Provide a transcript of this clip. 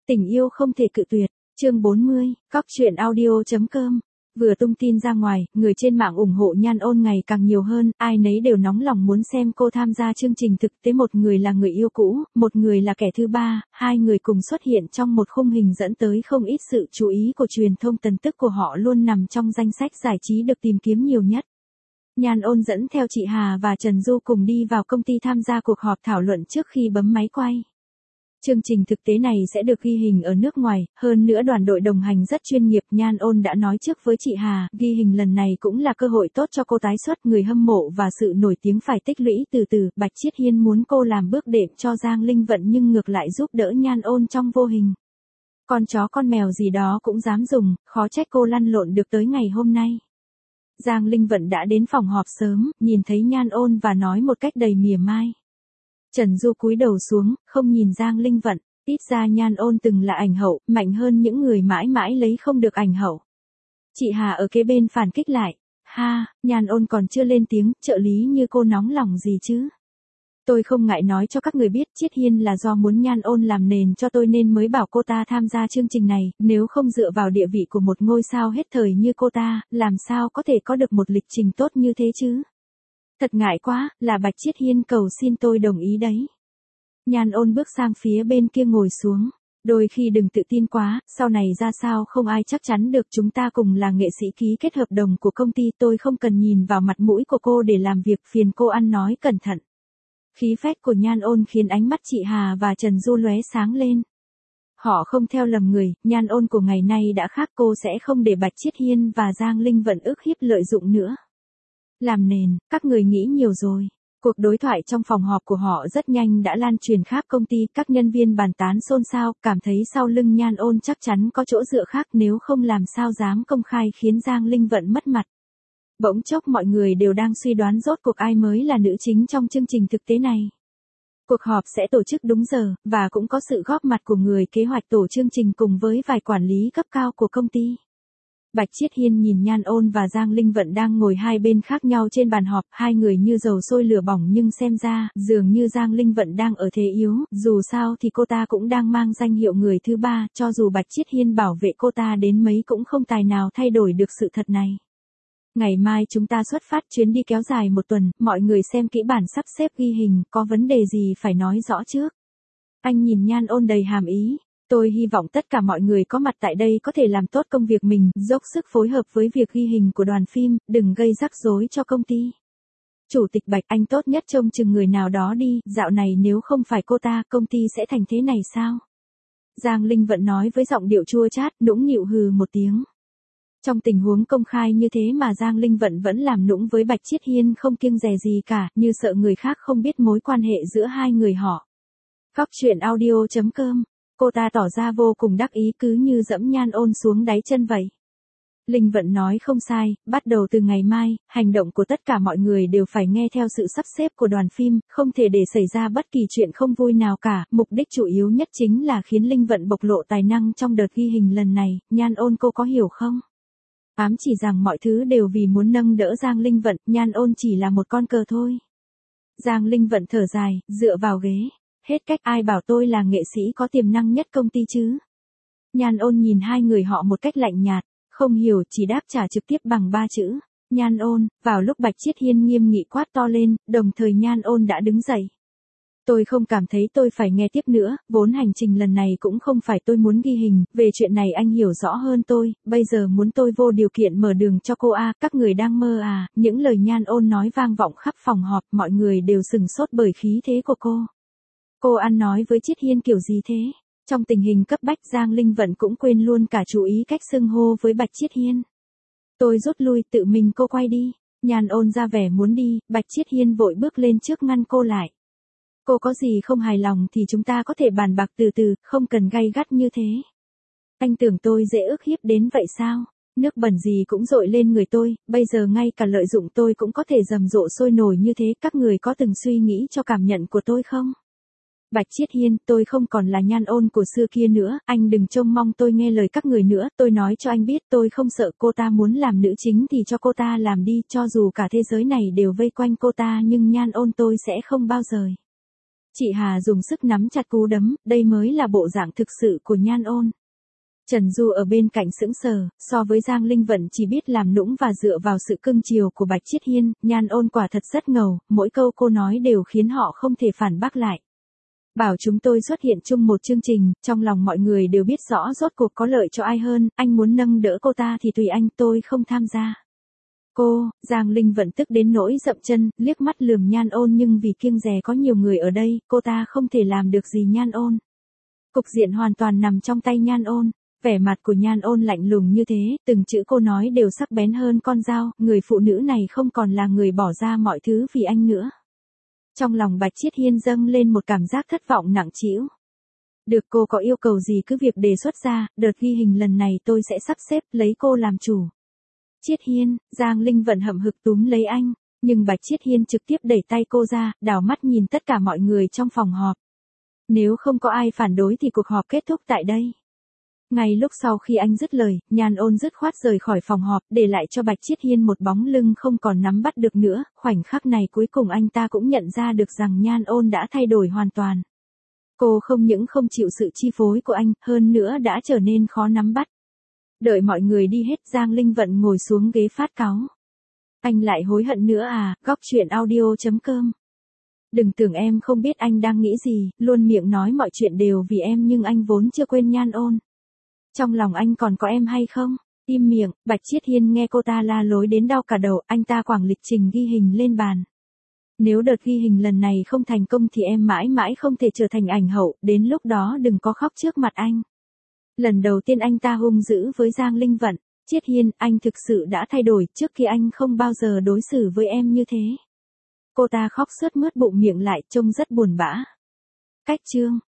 Tình yêu không thể cự tuyệt. Chương 40, Cóc truyện audio.com. Vừa tung tin ra ngoài, người trên mạng ủng hộ Nhan Ôn ngày càng nhiều hơn, ai nấy đều nóng lòng muốn xem cô tham gia chương trình thực tế. Một người là người yêu cũ, một người là kẻ thứ ba, hai người cùng xuất hiện trong một khung hình dẫn tới không ít sự chú ý của truyền thông. Tin tức của họ luôn nằm trong danh sách giải trí được tìm kiếm nhiều nhất. Nhan Ôn dẫn theo chị Hà và Trần Du cùng đi vào công ty tham gia cuộc họp thảo luận trước khi bấm máy quay. Chương trình thực tế này sẽ được ghi hình ở nước ngoài, hơn nữa đoàn đội đồng hành rất chuyên nghiệp. Nhan Ôn đã nói trước với chị Hà, ghi hình lần này cũng là cơ hội tốt cho cô tái xuất. Người hâm mộ và sự nổi tiếng phải tích lũy từ từ. Bạch Chiết Hiên muốn cô làm bước đệm cho Giang Linh Vận nhưng ngược lại giúp đỡ Nhan Ôn trong vô hình. Con chó con mèo gì đó cũng dám dùng, khó trách cô lăn lộn được tới ngày hôm nay. Giang Linh Vận đã đến phòng họp sớm, nhìn thấy Nhan Ôn và nói một cách đầy mỉa mai. Trần Du cúi đầu xuống, không nhìn Giang Linh Vận, ít ra Nhan Ôn từng là ảnh hậu, mạnh hơn những người mãi mãi lấy không được ảnh hậu. Chị Hà ở kế bên phản kích lại, ha, Nhan Ôn còn chưa lên tiếng, trợ lý như cô nóng lòng gì chứ? Tôi không ngại nói cho các người biết, Chiết Hiên là do muốn Nhan Ôn làm nền cho tôi nên mới bảo cô ta tham gia chương trình này, nếu không dựa vào địa vị của một ngôi sao hết thời như cô ta, làm sao có thể có được một lịch trình tốt như thế chứ? Thật ngại quá, là Bạch Chiết Hiên cầu xin tôi đồng ý đấy. Nhan Ôn bước sang phía bên kia ngồi xuống. Đôi khi đừng tự tin quá, sau này ra sao không ai chắc chắn được. Chúng ta cùng là nghệ sĩ ký kết hợp đồng của công ty, tôi không cần nhìn vào mặt mũi của cô để làm việc, phiền cô ăn nói cẩn thận. Khí phách của Nhan Ôn khiến ánh mắt chị Hà và Trần Du lóe sáng lên. Họ không theo lầm người, Nhan Ôn của ngày nay đã khác, cô sẽ không để Bạch Chiết Hiên và Giang Linh Vận ức hiếp lợi dụng nữa. Làm nền, các người nghĩ nhiều rồi. Cuộc đối thoại trong phòng họp của họ rất nhanh đã lan truyền khắp công ty, các nhân viên bàn tán xôn xao, cảm thấy sau lưng Nhan Ôn chắc chắn có chỗ dựa khác, nếu không làm sao dám công khai khiến Giang Linh Vận mất mặt. Bỗng chốc mọi người đều đang suy đoán rốt cuộc ai mới là nữ chính trong chương trình thực tế này. Cuộc họp sẽ tổ chức đúng giờ, và cũng có sự góp mặt của người kế hoạch tổ chương trình cùng với vài quản lý cấp cao của công ty. Bạch Chiết Hiên nhìn Nhan Ôn và Giang Linh Vận đang ngồi hai bên khác nhau trên bàn họp, hai người như dầu sôi lửa bỏng nhưng xem ra, dường như Giang Linh Vận đang ở thế yếu, dù sao thì cô ta cũng đang mang danh hiệu người thứ ba, cho dù Bạch Chiết Hiên bảo vệ cô ta đến mấy cũng không tài nào thay đổi được sự thật này. Ngày mai chúng ta xuất phát, chuyến đi kéo dài một tuần, mọi người xem kỹ bản sắp xếp ghi hình, có vấn đề gì phải nói rõ trước. Anh nhìn Nhan Ôn đầy hàm ý. Tôi hy vọng tất cả mọi người có mặt tại đây có thể làm tốt công việc mình, dốc sức phối hợp với việc ghi hình của đoàn phim, đừng gây rắc rối cho công ty. Chủ tịch Bạch, anh tốt nhất trông chừng người nào đó đi, dạo này nếu không phải cô ta, công ty sẽ thành thế này sao? Giang Linh Vận nói với giọng điệu chua chát, nũng nịu hừ một tiếng. Trong tình huống công khai như thế mà Giang Linh Vận vẫn làm nũng với Bạch Chiết Hiên không kiêng dè gì cả, như sợ người khác không biết mối quan hệ giữa hai người họ. Cóc truyện audio.com. Cô ta tỏ ra vô cùng đắc ý, cứ như dẫm Nhan Ôn xuống đáy chân vậy. Linh Vận nói không sai, bắt đầu từ ngày mai, hành động của tất cả mọi người đều phải nghe theo sự sắp xếp của đoàn phim, không thể để xảy ra bất kỳ chuyện không vui nào cả. Mục đích chủ yếu nhất chính là khiến Linh Vận bộc lộ tài năng trong đợt ghi hình lần này. Nhan Ôn, cô có hiểu không? Ám chỉ rằng mọi thứ đều vì muốn nâng đỡ Giang Linh Vận, Nhan Ôn chỉ là một con cờ thôi. Giang Linh Vận thở dài, dựa vào ghế. Hết cách, ai bảo tôi là nghệ sĩ có tiềm năng nhất công ty chứ? Nhan Ôn nhìn hai người họ một cách lạnh nhạt, không hiểu, chỉ đáp trả trực tiếp bằng 3 chữ. Nhan Ôn. Vào lúc Bạch Chiết Hiên nghiêm nghị quát to lên, đồng thời Nhan Ôn đã đứng dậy. Tôi không cảm thấy tôi phải nghe tiếp nữa, vốn hành trình lần này cũng không phải tôi muốn ghi hình, về chuyện này anh hiểu rõ hơn tôi, bây giờ muốn tôi vô điều kiện mở đường cho cô à, các người đang mơ à? Những lời Nhan Ôn nói vang vọng khắp phòng họp, mọi người đều sừng sốt bởi khí thế của cô. Cô ăn nói với Chiết Hiên kiểu gì thế? Trong tình hình cấp bách, Giang Linh Vận cũng quên luôn cả chú ý cách xưng hô với Bạch Chiết Hiên. Tôi rút lui, tự mình cô quay đi. Nhan Ôn ra vẻ muốn đi, Bạch Chiết Hiên vội bước lên trước ngăn cô lại. Cô có gì không hài lòng thì chúng ta có thể bàn bạc từ từ, không cần gay gắt như thế. Anh tưởng tôi dễ ức hiếp đến vậy sao? Nước bẩn gì cũng dội lên người tôi, bây giờ ngay cả lợi dụng tôi cũng có thể rầm rộ sôi nổi như thế, các người có từng suy nghĩ cho cảm nhận của tôi không? Bạch Chiết Hiên, tôi không còn là Nhan Ôn của xưa kia nữa, anh đừng trông mong tôi nghe lời các người nữa, tôi nói cho anh biết tôi không sợ, cô ta muốn làm nữ chính thì cho cô ta làm đi, cho dù cả thế giới này đều vây quanh cô ta nhưng Nhan Ôn tôi sẽ không bao giờ. Chị Hà dùng sức nắm chặt cú đấm, đây mới là bộ dạng thực sự của Nhan Ôn. Trần Du ở bên cạnh sững sờ, so với Giang Linh Vận chỉ biết làm nũng và dựa vào sự cưng chiều của Bạch Chiết Hiên, Nhan Ôn quả thật rất ngầu, mỗi câu cô nói đều khiến họ không thể phản bác lại. Bảo chúng tôi xuất hiện chung một chương trình, trong lòng mọi người đều biết rõ rốt cuộc có lợi cho ai hơn, anh muốn nâng đỡ cô ta thì tùy anh, tôi không tham gia. Cô, Giang Linh Vận tức đến nỗi dậm chân, liếc mắt lườm Nhan Ôn nhưng vì kiêng dè có nhiều người ở đây, cô ta không thể làm được gì Nhan Ôn. Cục diện hoàn toàn nằm trong tay Nhan Ôn. Vẻ mặt của Nhan Ôn lạnh lùng như thế, từng chữ cô nói đều sắc bén hơn con dao, người phụ nữ này không còn là người bỏ ra mọi thứ vì anh nữa. Trong lòng Bạch Chiết Hiên dâng lên một cảm giác thất vọng nặng trĩu. Được, cô có yêu cầu gì cứ việc đề xuất ra, đợt ghi hình lần này tôi sẽ sắp xếp lấy cô làm chủ. Chiết Hiên, Giang Linh Vận hậm hực túm lấy anh, nhưng Bạch Chiết Hiên trực tiếp đẩy tay cô ra, đảo mắt nhìn tất cả mọi người trong phòng họp. Nếu không có ai phản đối thì cuộc họp kết thúc tại đây. Ngay lúc sau khi anh dứt lời, Nhan Ôn dứt khoát rời khỏi phòng họp, để lại cho Bạch Chiết Hiên một bóng lưng không còn nắm bắt được nữa, khoảnh khắc này cuối cùng anh ta cũng nhận ra được rằng Nhan Ôn đã thay đổi hoàn toàn. Cô không những không chịu sự chi phối của anh, hơn nữa đã trở nên khó nắm bắt. Đợi mọi người đi hết, Giang Linh Vận ngồi xuống ghế phát cáu. Anh lại hối hận nữa à, góc truyện audio.com. Đừng tưởng em không biết anh đang nghĩ gì, luôn miệng nói mọi chuyện đều vì em nhưng anh vốn chưa quên Nhan Ôn. Trong lòng anh còn có em hay không? Im miệng, Bạch Chiết Hiên nghe cô ta la lối đến đau cả đầu, anh ta quẳng lịch trình ghi hình lên bàn. Nếu đợt ghi hình lần này không thành công thì em mãi mãi không thể trở thành ảnh hậu, đến lúc đó đừng có khóc trước mặt anh. Lần đầu tiên anh ta hung dữ với Giang Linh Vận, Chiết Hiên, anh thực sự đã thay đổi, trước kia anh không bao giờ đối xử với em như thế. Cô ta khóc sướt mướt bụng miệng lại, trông rất buồn bã. Cách chương